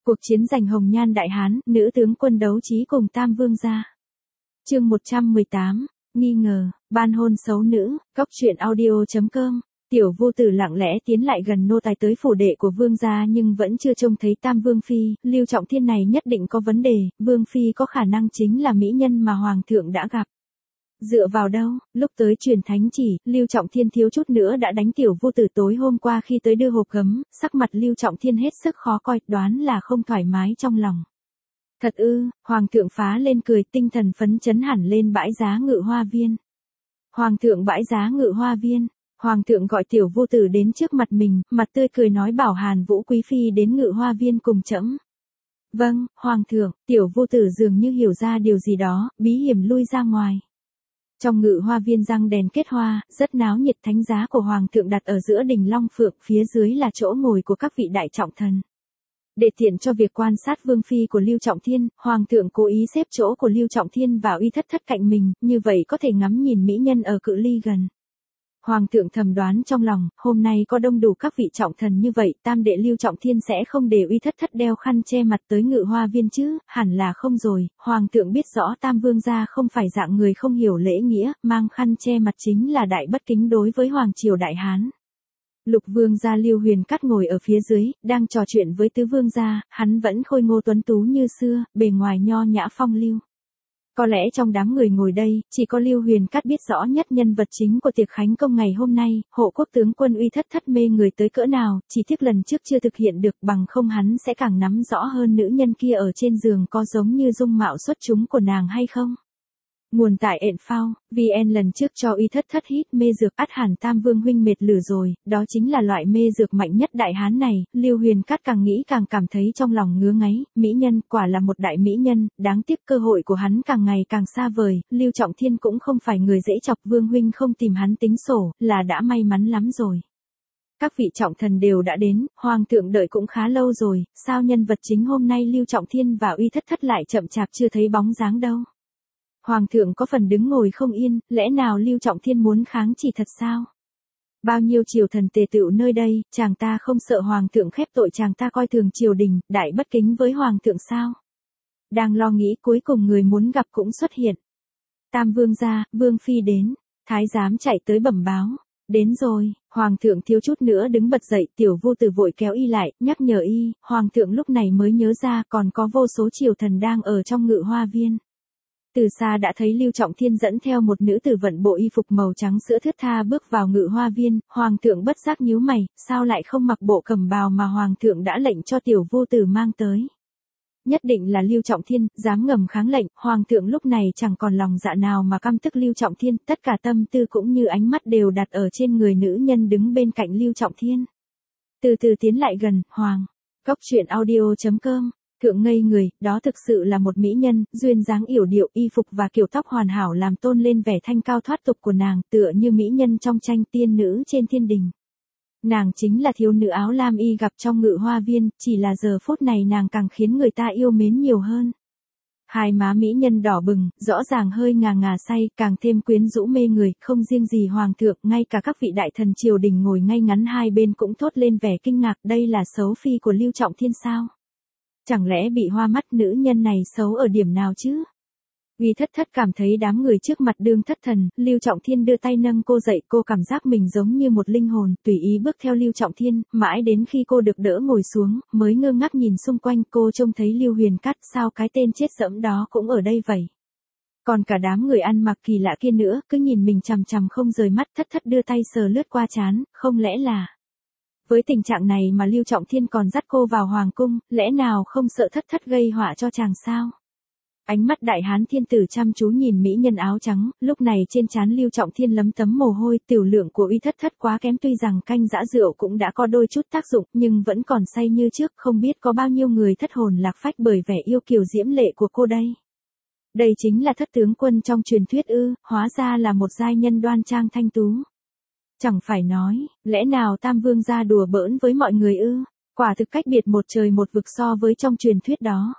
Cuộc chiến giành Hồng Nhan Đại Hán, nữ tướng quân đấu trí cùng Tam Vương gia. Chương 118, nghi ngờ, ban hôn xấu nữ, góc truyện audio.com. Tiểu Vô Tử lặng lẽ tiến lại gần nô tài tới phủ đệ của vương gia nhưng vẫn chưa trông thấy Tam Vương phi, Lưu Trọng Thiên này nhất định có vấn đề, vương phi có khả năng chính là mỹ nhân mà hoàng thượng đã gặp. Dựa vào đâu, lúc tới truyền thánh chỉ, Lưu Trọng Thiên thiếu chút nữa đã đánh Tiểu Vô Tử tối hôm qua khi tới đưa hộp gấm, sắc mặt Lưu Trọng Thiên hết sức khó coi, đoán là không thoải mái trong lòng. Thật ư, hoàng thượng phá lên cười, tinh thần phấn chấn hẳn lên bãi giá Ngự Hoa Viên. Hoàng thượng bãi giá Ngự Hoa Viên. Hoàng thượng gọi Tiểu Vô Tử đến trước mặt mình, mặt tươi cười nói bảo Hàn Vũ quý phi đến Ngự Hoa Viên cùng trẫm. Vâng, hoàng thượng. Tiểu Vô Tử dường như hiểu ra điều gì đó, bí hiểm lui ra ngoài. Trong Ngự Hoa Viên răng đèn kết hoa, rất náo nhiệt, thánh giá của hoàng thượng đặt ở giữa đỉnh Long Phượng, phía dưới là chỗ ngồi của các vị đại trọng thần. Để tiện cho việc quan sát vương phi của Lưu Trọng Thiên, hoàng thượng cố ý xếp chỗ của Lưu Trọng Thiên vào uy thất thất cạnh mình, như vậy có thể ngắm nhìn mỹ nhân ở cự ly gần. Hoàng thượng thầm đoán trong lòng, hôm nay có đông đủ các vị trọng thần như vậy, tam đệ Lưu Trọng Thiên sẽ không để uy thất thất đeo khăn che mặt tới Ngự Hoa Viên chứ, hẳn là không rồi, hoàng thượng biết rõ Tam Vương gia không phải dạng người không hiểu lễ nghĩa, mang khăn che mặt chính là đại bất kính đối với hoàng triều Đại Hán. Lục Vương gia Lưu Huyền Cát ngồi ở phía dưới, đang trò chuyện với Tứ Vương gia, hắn vẫn khôi ngô tuấn tú như xưa, bề ngoài nho nhã phong lưu. Có lẽ trong đám người ngồi đây, chỉ có Lưu Huyền Cát biết rõ nhất nhân vật chính của tiệc khánh công ngày hôm nay, hộ quốc tướng quân uy thất thất mê người tới cỡ nào, chỉ tiếc lần trước chưa thực hiện được, bằng không hắn sẽ càng nắm rõ hơn nữ nhân kia ở trên giường có giống như dung mạo xuất chúng của nàng hay không. Nguồn tại ện phao, VN lần trước cho uy thất thất hít mê dược, ắt hẳn Tam Vương huynh mệt lử rồi, đó chính là loại mê dược mạnh nhất Đại Hán này. Lưu Huyền Cát càng nghĩ càng cảm thấy trong lòng ngứa ngáy, mỹ nhân, quả là một đại mỹ nhân, đáng tiếc cơ hội của hắn càng ngày càng xa vời, Lưu Trọng Thiên cũng không phải người dễ chọc, Vương huynh không tìm hắn tính sổ, là đã may mắn lắm rồi. Các vị trọng thần đều đã đến, hoàng thượng đợi cũng khá lâu rồi, sao nhân vật chính hôm nay Lưu Trọng Thiên và uy thất thất lại chậm chạp chưa thấy bóng dáng đâu. Hoàng thượng có phần đứng ngồi không yên, lẽ nào Lưu Trọng Thiên muốn kháng chỉ thật sao? Bao nhiêu triều thần tề tựu nơi đây, chàng ta không sợ hoàng thượng khép tội chàng ta coi thường triều đình, đại bất kính với hoàng thượng sao? Đang lo nghĩ cuối cùng người muốn gặp cũng xuất hiện. Tam Vương gia, Vương phi đến, thái giám chạy tới bẩm báo. Đến rồi, hoàng thượng thiếu chút nữa đứng bật dậy, Tiểu Vô Tử vội kéo y lại, nhắc nhở y, hoàng thượng lúc này mới nhớ ra còn có vô số triều thần đang ở trong Ngự Hoa Viên. Từ xa đã thấy Lưu Trọng Thiên dẫn theo một nữ tử vận bộ y phục màu trắng sữa thướt tha bước vào Ngự Hoa Viên, hoàng thượng bất giác nhíu mày, sao lại không mặc bộ cẩm bào mà hoàng thượng đã lệnh cho Tiểu Vô Tử mang tới. Nhất định là Lưu Trọng Thiên, dám ngầm kháng lệnh, hoàng thượng lúc này chẳng còn lòng dạ nào mà căm tức Lưu Trọng Thiên, tất cả tâm tư cũng như ánh mắt đều đặt ở trên người nữ nhân đứng bên cạnh Lưu Trọng Thiên. Từ từ tiến lại gần, hoàng, góc truyện audio.com. Thượng ngây người, đó thực sự là một mỹ nhân, duyên dáng yểu điệu, y phục và kiểu tóc hoàn hảo làm tôn lên vẻ thanh cao thoát tục của nàng, tựa như mỹ nhân trong tranh tiên nữ trên thiên đình. Nàng chính là thiếu nữ áo lam y gặp trong Ngự Hoa Viên, chỉ là giờ phút này nàng càng khiến người ta yêu mến nhiều hơn. Hai má mỹ nhân đỏ bừng, rõ ràng hơi ngà ngà say, càng thêm quyến rũ mê người, không riêng gì hoàng thượng, ngay cả các vị đại thần triều đình ngồi ngay ngắn hai bên cũng thốt lên vẻ kinh ngạc, đây là xấu phi của Lưu Trọng Thiên sao? Chẳng lẽ bị hoa mắt, nữ nhân này xấu ở điểm nào chứ? Uy thất thất cảm thấy đám người trước mặt đương thất thần, Lưu Trọng Thiên đưa tay nâng cô dậy, cô cảm giác mình giống như một linh hồn, tùy ý bước theo Lưu Trọng Thiên, mãi đến khi cô được đỡ ngồi xuống, mới ngơ ngác nhìn xung quanh, cô trông thấy Lưu Huyền Cát, sao cái tên chết dẫm đó cũng ở đây vậy? Còn cả đám người ăn mặc kỳ lạ kia nữa, cứ nhìn mình chằm chằm không rời mắt, thất thất đưa tay sờ lướt qua trán, không lẽ là... Với tình trạng này mà Lưu Trọng Thiên còn dắt cô vào hoàng cung, lẽ nào không sợ thất thất gây họa cho chàng sao? Ánh mắt Đại Hán thiên tử chăm chú nhìn mỹ nhân áo trắng, lúc này trên trán Lưu Trọng Thiên lấm tấm mồ hôi, tiểu lượng của uy thất thất quá kém, tuy rằng canh giã rượu cũng đã có đôi chút tác dụng, nhưng vẫn còn say như trước, không biết có bao nhiêu người thất hồn lạc phách bởi vẻ yêu kiều diễm lệ của cô đây. Đây chính là thất tướng quân trong truyền thuyết ư, hóa ra là một giai nhân đoan trang thanh tú. Chẳng phải nói, lẽ nào Tam Vương gia đùa bỡn với mọi người ư? Quả thực cách biệt một trời một vực so với trong truyền thuyết đó.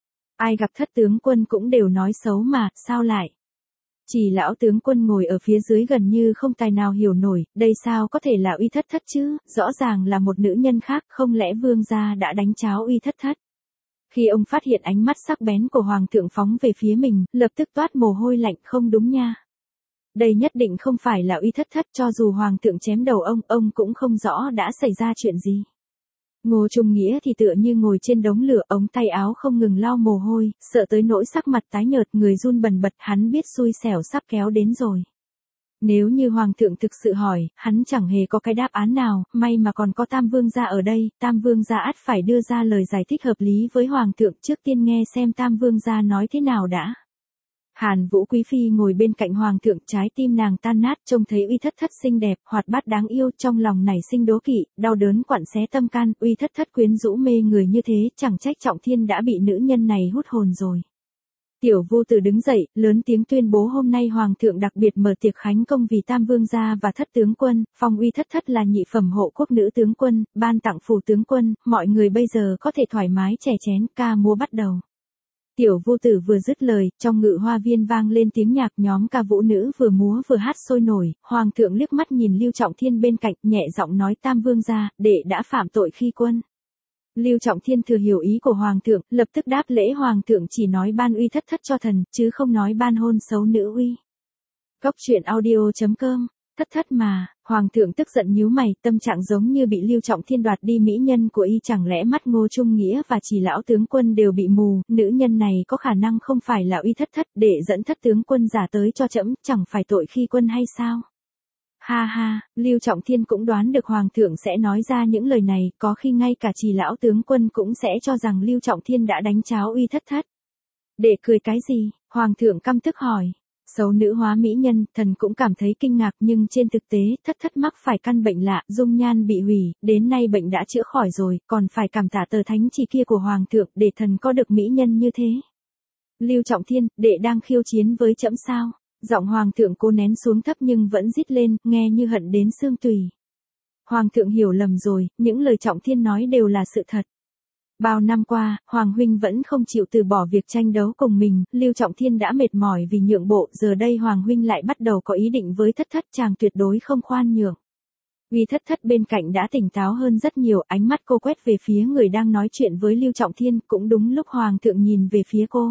Ai gặp thất tướng quân cũng đều nói xấu mà, sao lại? Chỉ lão tướng quân ngồi ở phía dưới gần như không tài nào hiểu nổi, đây sao có thể là uy thất thất chứ, rõ ràng là một nữ nhân khác, không lẽ vương gia đã đánh cháo uy thất thất? Khi ông phát hiện ánh mắt sắc bén của hoàng thượng phóng về phía mình, lập tức toát mồ hôi lạnh, không đúng nha. Đây nhất định không phải là Uy Thất Thất, cho dù hoàng thượng chém đầu ông cũng không rõ đã xảy ra chuyện gì. Ngô Trung Nghĩa thì tựa như ngồi trên đống lửa, ống tay áo không ngừng lau mồ hôi, sợ tới nỗi sắc mặt tái nhợt, người run bần bật, hắn biết xui xẻo sắp kéo đến rồi. Nếu như hoàng thượng thực sự hỏi, hắn chẳng hề có cái đáp án nào, may mà còn có Tam Vương gia ở đây, Tam Vương gia ắt phải đưa ra lời giải thích hợp lý với hoàng thượng, trước tiên nghe xem Tam Vương gia nói thế nào đã. Hàn Vũ quý phi ngồi bên cạnh hoàng thượng, trái tim nàng tan nát, trông thấy Uy Thất Thất xinh đẹp, hoạt bát đáng yêu, trong lòng nảy sinh đố kỵ, đau đớn quặn xé tâm can, Uy Thất Thất quyến rũ mê người như thế, chẳng trách Trọng Thiên đã bị nữ nhân này hút hồn rồi. Tiểu Vô Tử đứng dậy, lớn tiếng tuyên bố hôm nay hoàng thượng đặc biệt mở tiệc khánh công vì Tam Vương gia và Thất tướng quân, phong Uy Thất Thất là nhị phẩm hộ quốc nữ tướng quân, ban tặng phủ tướng quân, mọi người bây giờ có thể thoải mái chè chén, ca múa bắt đầu. Tiểu Vô Tử vừa dứt lời, trong ngự hoa viên vang lên tiếng nhạc, nhóm ca vũ nữ vừa múa vừa hát sôi nổi, hoàng thượng liếc mắt nhìn Lưu Trọng Thiên bên cạnh, nhẹ giọng nói Tam Vương gia, đệ đã phạm tội khi quân. Lưu Trọng Thiên thừa hiểu ý của hoàng thượng, lập tức đáp lễ, hoàng thượng chỉ nói ban Uy Thất Thất cho thần, chứ không nói ban hôn xấu nữ uy. Cốc truyện audio.com. Thất thất mà, hoàng thượng tức giận nhíu mày, tâm trạng giống như bị Lưu Trọng Thiên đoạt đi mỹ nhân của y, chẳng lẽ mắt Ngô Trung Nghĩa và Chỉ lão tướng quân đều bị mù, nữ nhân này có khả năng không phải là Uy Thất Thất, để dẫn Thất tướng quân giả tới cho trẫm, chẳng phải tội khi quân hay sao? Ha ha, Lưu Trọng Thiên cũng đoán được hoàng thượng sẽ nói ra những lời này, có khi ngay cả Chỉ lão tướng quân cũng sẽ cho rằng Lưu Trọng Thiên đã đánh cháo Uy Thất Thất. Để cười cái gì? Hoàng thượng căm tức hỏi. Xấu nữ hóa mỹ nhân, thần cũng cảm thấy kinh ngạc, nhưng trên thực tế, Thất Thất mắc phải căn bệnh lạ, dung nhan bị hủy, đến nay bệnh đã chữa khỏi rồi, còn phải cảm tạ tờ thánh chỉ kia của hoàng thượng để thần có được mỹ nhân như thế. Lưu Trọng Thiên, đệ đang khiêu chiến với trẫm sao? Giọng hoàng thượng cố nén xuống thấp nhưng vẫn rít lên, nghe như hận đến xương tủy. Hoàng thượng hiểu lầm rồi, những lời Trọng Thiên nói đều là sự thật. Bao năm qua, Hoàng huynh vẫn không chịu từ bỏ việc tranh đấu cùng mình, Lưu Trọng Thiên đã mệt mỏi vì nhượng bộ, giờ đây Hoàng huynh lại bắt đầu có ý định với Thất Thất, chàng tuyệt đối không khoan nhượng. Uy Thất Thất bên cạnh đã tỉnh táo hơn rất nhiều, ánh mắt cô quét về phía người đang nói chuyện với Lưu Trọng Thiên, cũng đúng lúc Hoàng thượng nhìn về phía cô.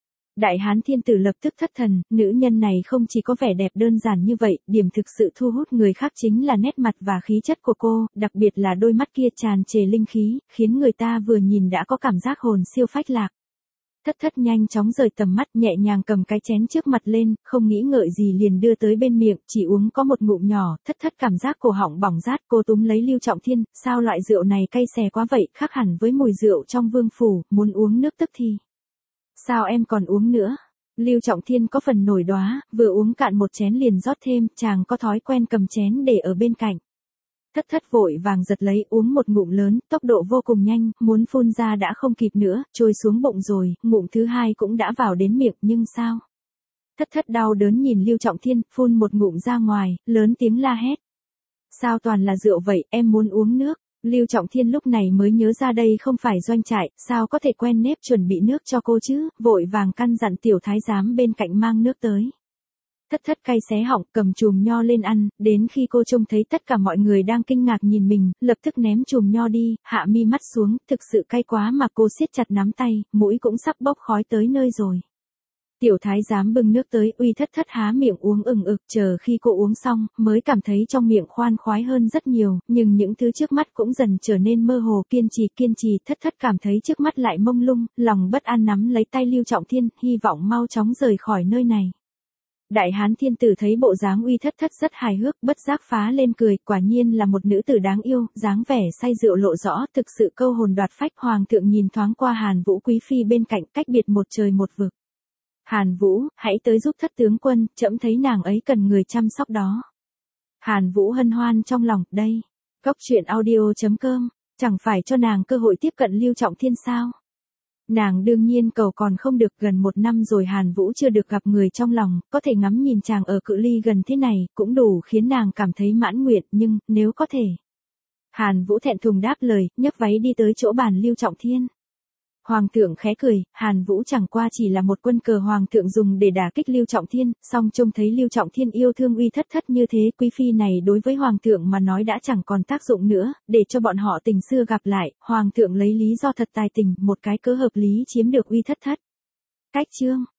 Đại hán thiên tử lập tức thất thần, nữ nhân này không chỉ có vẻ đẹp đơn giản như vậy, điểm thực sự thu hút người khác chính là nét mặt và khí chất của cô, đặc biệt là đôi mắt kia tràn trề linh khí, khiến người ta vừa nhìn đã có cảm giác hồn siêu phách lạc. Thất Thất nhanh chóng rời tầm mắt, nhẹ nhàng cầm cái chén trước mặt lên, không nghĩ ngợi gì liền đưa tới bên miệng, chỉ uống có một ngụm nhỏ, Thất Thất cảm giác cổ họng bỏng rát, cô túm lấy Lưu Trọng Thiên, sao loại rượu này cay xè quá vậy, khác hẳn với mùi rượu trong vương phủ, muốn uống nước tức thì. Sao em còn uống nữa? Lưu Trọng Thiên có phần nổi đoá, vừa uống cạn một chén liền rót thêm, chàng có thói quen cầm chén để ở bên cạnh. Thất Thất vội vàng giật lấy, uống một ngụm lớn, tốc độ vô cùng nhanh, muốn phun ra đã không kịp nữa, trôi xuống bụng rồi, ngụm thứ hai cũng đã vào đến miệng, nhưng sao? Thất Thất đau đớn nhìn Lưu Trọng Thiên, phun một ngụm ra ngoài, lớn tiếng la hét. Sao toàn là rượu vậy, em muốn uống nước. Lưu Trọng Thiên lúc này mới nhớ ra đây không phải doanh trại, sao có thể quen nếp chuẩn bị nước cho cô chứ, vội vàng căn dặn tiểu thái giám bên cạnh mang nước tới. Thất Thất cay xé họng, cầm chùm nho lên ăn, đến khi cô trông thấy tất cả mọi người đang kinh ngạc nhìn mình, lập tức ném chùm nho đi, hạ mi mắt xuống, thực sự cay quá mà cô siết chặt nắm tay, mũi cũng sắp bốc khói tới nơi rồi. Tiểu thái giám bưng nước tới, Uy Thất Thất há miệng uống ừng ực, chờ khi cô uống xong, mới cảm thấy trong miệng khoan khoái hơn rất nhiều, nhưng những thứ trước mắt cũng dần trở nên mơ hồ, kiên trì, Thất Thất cảm thấy trước mắt lại mông lung, lòng bất an nắm lấy tay Lưu Trọng Thiên, hy vọng mau chóng rời khỏi nơi này. Đại hán thiên tử thấy bộ dáng Uy Thất Thất rất hài hước, bất giác phá lên cười, quả nhiên là một nữ tử đáng yêu, dáng vẻ say rượu lộ rõ, thực sự câu hồn đoạt phách. Hoàng thượng nhìn thoáng qua Hàn Vũ quý phi bên cạnh, cách biệt một trời một vực. Hàn Vũ, hãy tới giúp Thất tướng quân, trẫm thấy nàng ấy cần người chăm sóc đó. Hàn Vũ hân hoan trong lòng, đây. Cốc truyện audio.com, chẳng phải cho nàng cơ hội tiếp cận Lưu Trọng Thiên sao? Nàng đương nhiên cầu còn không được, gần 1 năm rồi Hàn Vũ chưa được gặp người trong lòng, có thể ngắm nhìn chàng ở cự ly gần thế này, cũng đủ khiến nàng cảm thấy mãn nguyện, nhưng, nếu có thể. Hàn Vũ thẹn thùng đáp lời, nhấc váy đi tới chỗ bàn Lưu Trọng Thiên. Hoàng thượng khẽ cười, Hàn Vũ chẳng qua chỉ là một quân cờ hoàng thượng dùng để đả kích Lưu Trọng Thiên, song trông thấy Lưu Trọng Thiên yêu thương Uy Thất Thất như thế, quý phi này đối với hoàng thượng mà nói đã chẳng còn tác dụng nữa, để cho bọn họ tình xưa gặp lại, hoàng thượng lấy lý do thật tài tình, một cái cớ hợp lý chiếm được Uy Thất Thất. Cách chương